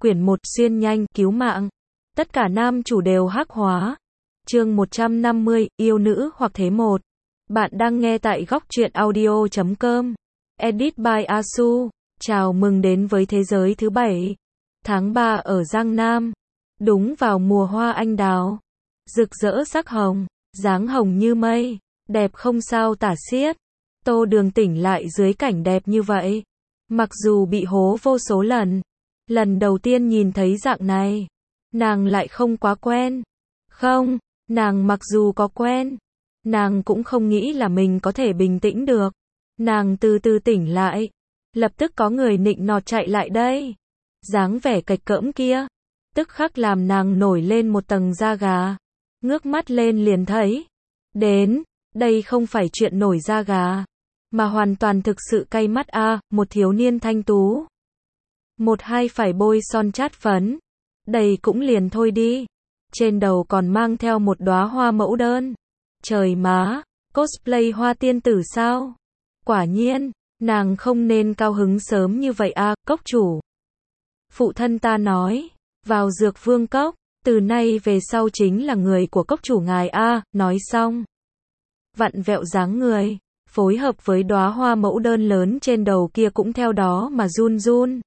Quyển 1 xuyên nhanh, cứu mạng. Tất cả nam chủ đều hắc hóa. Chương 150, yêu nữ hoặc thế một. Bạn đang nghe tại góc truyện audio.com. Edit by Asu. Chào mừng đến với thế giới thứ 7. Tháng 3 ở Giang Nam. Đúng vào mùa hoa anh đào. Rực rỡ sắc hồng, dáng hồng như mây, đẹp không sao tả xiết. Tô Đường tỉnh lại dưới cảnh đẹp như vậy. Mặc dù bị hố vô số lần. Lần đầu tiên nhìn thấy dạng này, nàng lại không quá quen. Không, nàng mặc dù có quen, nàng cũng không nghĩ là mình có thể bình tĩnh được. Nàng từ từ tỉnh lại, lập tức có người nịnh nọt chạy lại đây. Dáng vẻ cạch cỡm kia, tức khắc làm nàng nổi lên một tầng da gà. Ngước mắt lên liền thấy, đến, đây không phải chuyện nổi da gà, mà hoàn toàn thực sự cay mắt a, một thiếu niên thanh tú. Một hai phải bôi son chát phấn. Đây cũng liền thôi đi. Trên đầu còn mang theo một đóa hoa mẫu đơn. Trời má, cosplay hoa tiên tử sao? Quả nhiên, nàng không nên cao hứng sớm như vậy a, cốc chủ. Phụ thân ta nói, vào Dược Vương Cốc, từ nay về sau chính là người của cốc chủ ngài a, nói xong. Vặn vẹo dáng người, phối hợp với đóa hoa mẫu đơn lớn trên đầu kia cũng theo đó mà run run.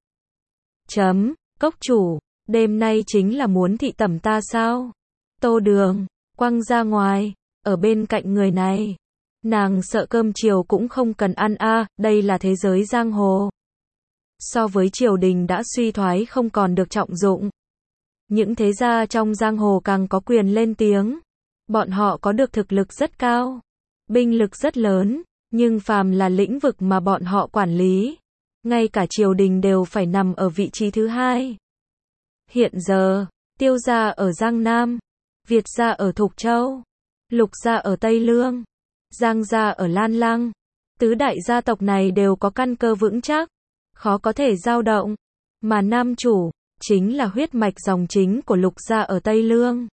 Cốc chủ, đêm nay chính là muốn thị tẩm ta sao? Tô Đường, quăng ra ngoài, ở bên cạnh người này. Nàng sợ cơm chiều cũng không cần ăn a, đây là thế giới giang hồ. So với triều đình đã suy thoái không còn được trọng dụng. Những thế gia trong giang hồ càng có quyền lên tiếng. Bọn họ có được thực lực rất cao, binh lực rất lớn, nhưng phàm là lĩnh vực mà bọn họ quản lý, ngay cả triều đình đều phải nằm ở vị trí thứ hai. Hiện giờ, Tiêu gia ở Giang Nam, Việt gia ở Thục Châu, Lục gia ở Tây Lương, Giang gia ở Lan Lăng. Tứ đại gia tộc này đều có căn cơ vững chắc, khó có thể dao động. Mà nam chủ, chính là huyết mạch dòng chính của Lục gia ở Tây Lương.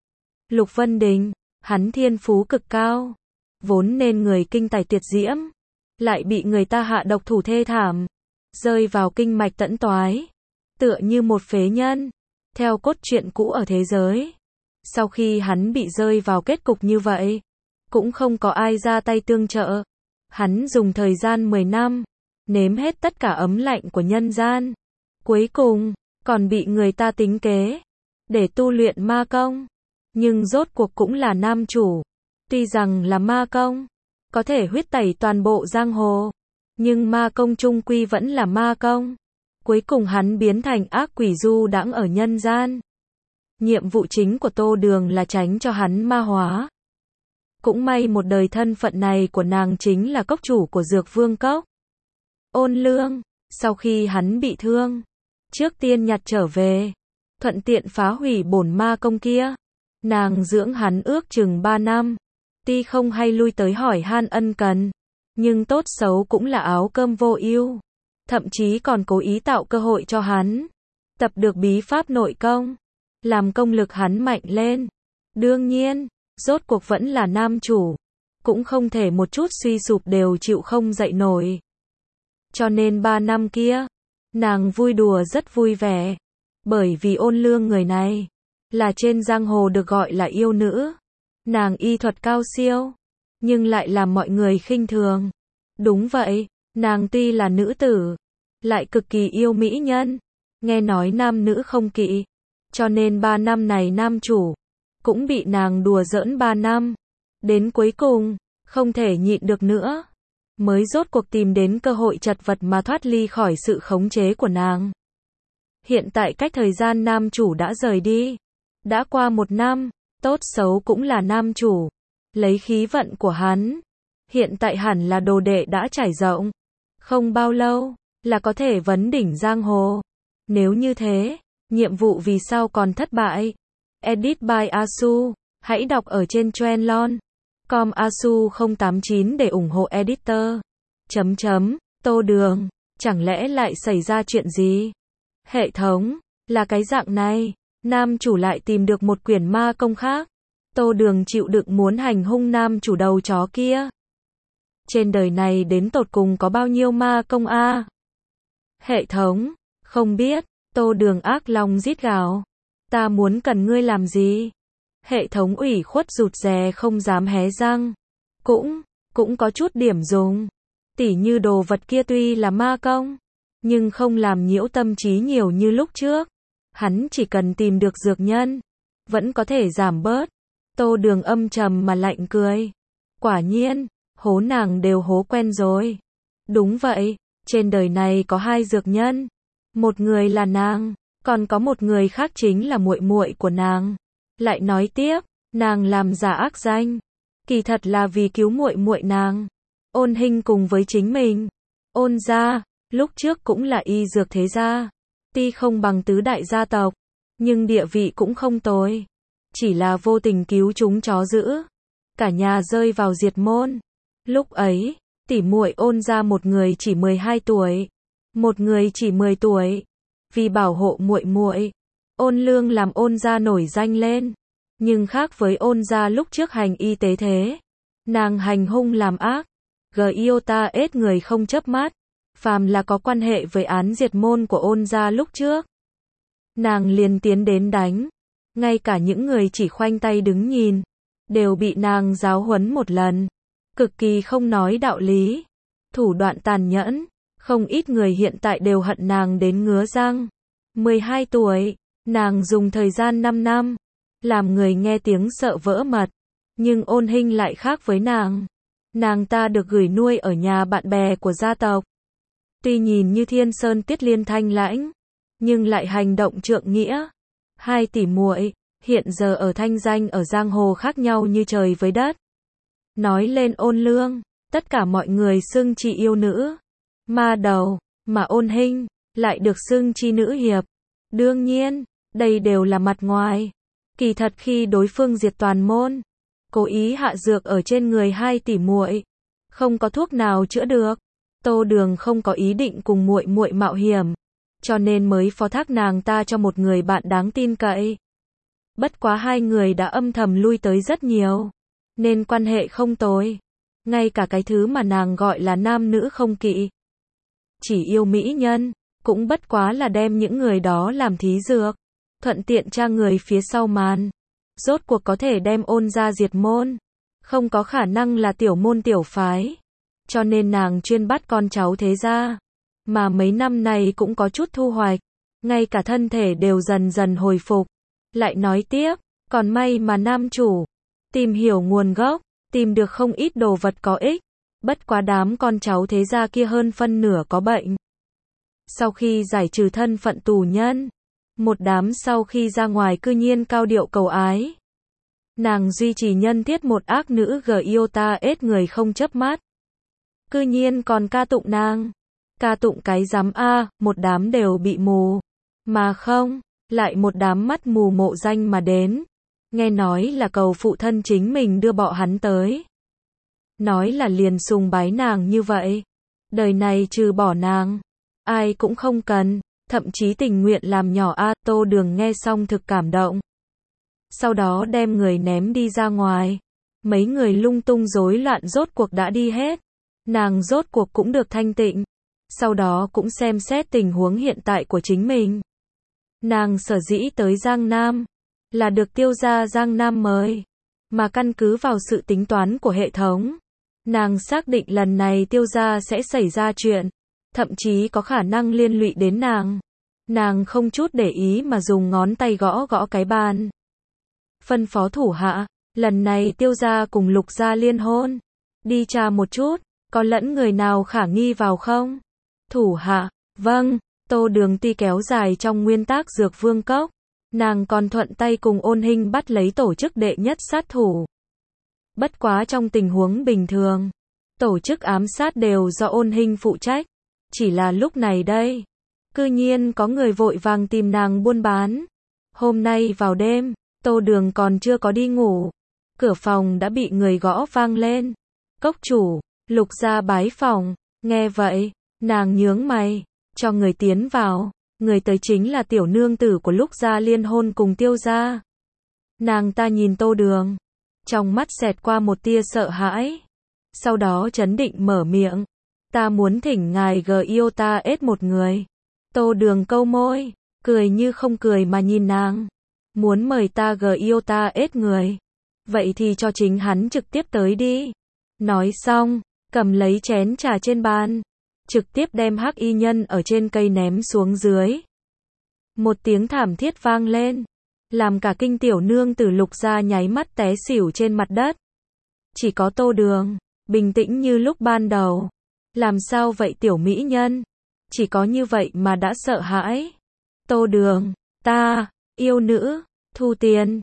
Lục Vân Đình, hắn thiên phú cực cao, vốn nên người kinh tài tuyệt diễm, lại bị người ta hạ độc thủ thê thảm, rơi vào kinh mạch tẫn toái, tựa như một phế nhân. Theo cốt truyện cũ ở thế giới, sau khi hắn bị rơi vào kết cục như vậy, cũng không có ai ra tay tương trợ. Hắn dùng thời gian 10 năm, nếm hết tất cả ấm lạnh của nhân gian. Cuối cùng, còn bị người ta tính kế, để tu luyện ma công. Nhưng rốt cuộc cũng là nam chủ. Tuy rằng là ma công, có thể huyết tẩy toàn bộ giang hồ, nhưng ma công chung quy vẫn là ma công. Cuối cùng hắn biến thành ác quỷ du đãng ở nhân gian. Nhiệm vụ chính của Tô Đường là tránh cho hắn ma hóa. Cũng may một đời thân phận này của nàng chính là cốc chủ của Dược Vương Cốc. Ôn Lương, sau khi hắn bị thương, trước tiên nhặt trở về, thuận tiện phá hủy bổn ma công kia. Nàng dưỡng hắn ước chừng 3 năm, tuy không hay lui tới hỏi han ân cần, nhưng tốt xấu cũng là áo cơm vô ưu. Thậm chí còn cố ý tạo cơ hội cho hắn tập được bí pháp nội công, làm công lực hắn mạnh lên. Đương nhiên, rốt cuộc vẫn là nam chủ, cũng không thể một chút suy sụp đều chịu không dậy nổi. Cho nên 3 năm kia, nàng vui đùa rất vui vẻ, bởi vì Ôn Lương người này là trên giang hồ được gọi là yêu nữ. Nàng y thuật cao siêu, nhưng lại làm mọi người khinh thường. Đúng vậy, nàng tuy là nữ tử, lại cực kỳ yêu mỹ nhân. Nghe nói nam nữ không kỵ, cho nên 3 năm này nam chủ cũng bị nàng đùa giỡn 3 năm. Đến cuối cùng, không thể nhịn được nữa, mới rốt cuộc tìm đến cơ hội chật vật mà thoát ly khỏi sự khống chế của nàng. Hiện tại cách thời gian nam chủ đã rời đi, đã qua 1 năm, tốt xấu cũng là nam chủ. Lấy khí vận của hắn, hiện tại hẳn là đồ đệ đã trải rộng. Không bao lâu, là có thể vấn đỉnh giang hồ. Nếu như thế, nhiệm vụ vì sao còn thất bại? Edit by Asu. Hãy đọc ở trên trendlon.com Asu089 để ủng hộ editor. Tô Đường, chẳng lẽ lại xảy ra chuyện gì? Hệ thống, là cái dạng này. Nam chủ lại tìm được một quyển ma công khác. Tô Đường chịu đựng muốn hành hung nam chủ đầu chó kia. Trên đời này đến tột cùng có bao nhiêu ma công a? Hệ thống, không biết, Tô Đường ác lòng rít gào. Ta muốn cần ngươi làm gì? Hệ thống ủy khuất rụt rè không dám hé răng. Cũng có chút điểm dùng. Tỉ như đồ vật kia tuy là ma công, nhưng không làm nhiễu tâm trí nhiều như lúc trước. Hắn chỉ cần tìm được dược nhân, vẫn có thể giảm bớt. Tô Đường âm trầm mà lạnh cười. Quả nhiên, hố nàng đều hố quen rồi. Đúng vậy, trên đời này có hai dược nhân. Một người là nàng, còn có một người khác chính là muội muội của nàng. Lại nói tiếp, nàng làm giả ác danh, kỳ thật là vì cứu muội muội nàng. Ôn Hinh cùng với chính mình. Ôn gia, lúc trước cũng là y dược thế gia. Tuy không bằng tứ đại gia tộc, nhưng địa vị cũng không tồi. Chỉ là vô tình cứu chúng chó dữ. Cả nhà rơi vào diệt môn. Lúc ấy, tỷ muội Ôn gia một người chỉ 12 tuổi, một người chỉ 10 tuổi. Vì bảo hộ muội muội, Ôn Lương làm Ôn gia nổi danh lên. Nhưng khác với Ôn gia lúc trước hành y tế thế, nàng hành hung làm ác, Giota ết người không chớp mắt. Phàm là có quan hệ với án diệt môn của Ôn gia lúc trước, nàng liền tiến đến đánh. Ngay cả những người chỉ khoanh tay đứng nhìn, đều bị nàng giáo huấn một lần. Cực kỳ không nói đạo lý, thủ đoạn tàn nhẫn, không ít người hiện tại đều hận nàng đến ngứa răng. 12 tuổi, nàng dùng thời gian 5 năm, làm người nghe tiếng sợ vỡ mật. Nhưng Ôn Hinh lại khác với nàng. Nàng ta được gửi nuôi ở nhà bạn bè của gia tộc. Tuy nhìn như thiên sơn tiết liên thanh lãnh, nhưng lại hành động trượng nghĩa. Hai tỷ muội hiện giờ ở thanh danh ở giang hồ khác nhau như trời với đất. Nói lên Ôn Lương, tất cả mọi người xưng chị yêu nữ, ma đầu, mà Ôn Hinh lại được xưng chi nữ hiệp. Đương nhiên, đây đều là mặt ngoài. Kỳ thật khi đối phương diệt toàn môn, cố ý hạ dược ở trên người hai tỷ muội, không có thuốc nào chữa được. Tô Đường không có ý định cùng muội muội mạo hiểm, cho nên mới phó thác nàng ta cho một người bạn đáng tin cậy. Bất quá hai người đã âm thầm lui tới rất nhiều, nên quan hệ không tồi. Ngay cả cái thứ mà nàng gọi là nam nữ không kỵ, chỉ yêu mỹ nhân, cũng bất quá là đem những người đó làm thí dược, thuận tiện tra người phía sau màn. Rốt cuộc có thể đem Ôn gia diệt môn, không có khả năng là tiểu môn tiểu phái. Cho nên nàng chuyên bắt con cháu thế gia, mà mấy năm này cũng có chút thu hoạch, ngay cả thân thể đều dần dần hồi phục. Lại nói tiếp, còn may mà nam chủ tìm hiểu nguồn gốc, tìm được không ít đồ vật có ích. Bất quá đám con cháu thế gia kia hơn phân nửa có bệnh. Sau khi giải trừ thân phận tù nhân, một đám sau khi ra ngoài cư nhiên cao điệu cầu ái. Nàng duy trì nhân thiết một ác nữ Giota ết người không chớp mắt. Cư nhiên còn ca tụng nàng. Ca tụng cái rắm a, một đám đều bị mù. Mà không, lại một đám mắt mù mộ danh mà đến. Nghe nói là cầu phụ thân chính mình đưa bọ hắn tới. Nói là liền sùng bái nàng như vậy. Đời này trừ bỏ nàng, ai cũng không cần, thậm chí tình nguyện làm nhỏ a. Tô Đường nghe xong thực cảm động. Sau đó đem người ném đi ra ngoài. Mấy người lung tung rối loạn rốt cuộc đã đi hết. Nàng rốt cuộc cũng được thanh tịnh. Sau đó cũng xem xét tình huống hiện tại của chính mình. Nàng sở dĩ tới Giang Nam, là được Tiêu gia Giang Nam mời. Mà căn cứ vào sự tính toán của hệ thống, nàng xác định lần này Tiêu gia sẽ xảy ra chuyện. Thậm chí có khả năng liên lụy đến nàng. Nàng không chút để ý mà dùng ngón tay gõ gõ cái bàn. Phân phó thủ hạ, lần này Tiêu gia cùng Lục gia liên hôn. Đi tra một chút, có lẫn người nào khả nghi vào không? Thủ hạ, vâng. Tô Đường tuy kéo dài trong nguyên tắc dược vương cốc, nàng còn thuận tay cùng Ôn Hinh bắt lấy tổ chức đệ nhất sát thủ. Bất quá trong tình huống bình thường, tổ chức ám sát đều do Ôn Hinh phụ trách. Chỉ là lúc này đây, cư nhiên có người vội vàng tìm nàng buôn bán. Hôm nay vào đêm, Tô Đường còn chưa có đi ngủ, cửa phòng đã bị người gõ vang lên. Cốc chủ, Lục gia bái phòng. Nghe vậy, nàng nhướng mày, cho người tiến vào. Người tới chính là tiểu nương tử của Lục gia liên hôn cùng Tiêu gia. Nàng ta nhìn Tô Đường, trong mắt xẹt qua một tia sợ hãi. Sau đó trấn định mở miệng. Ta muốn thỉnh ngài Giota ết một người. Tô Đường câu môi, cười như không cười mà nhìn nàng. Muốn mời ta yêu ta ết người. Vậy thì cho chính hắn trực tiếp tới đi. Nói xong, cầm lấy chén trà trên bàn, trực tiếp đem hắc y nhân ở trên cây ném xuống dưới. Một tiếng thảm thiết vang lên, làm cả kinh tiểu nương tử Lục gia nháy mắt té xỉu trên mặt đất. Chỉ có Tô Đường, bình tĩnh như lúc ban đầu. Làm sao vậy tiểu mỹ nhân? Chỉ có như vậy mà đã sợ hãi. Tô Đường, ta, yêu nữ, thu tiền,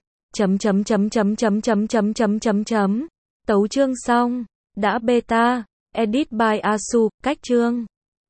Tấu chương xong, đã beta, edit by Asu, cách chương.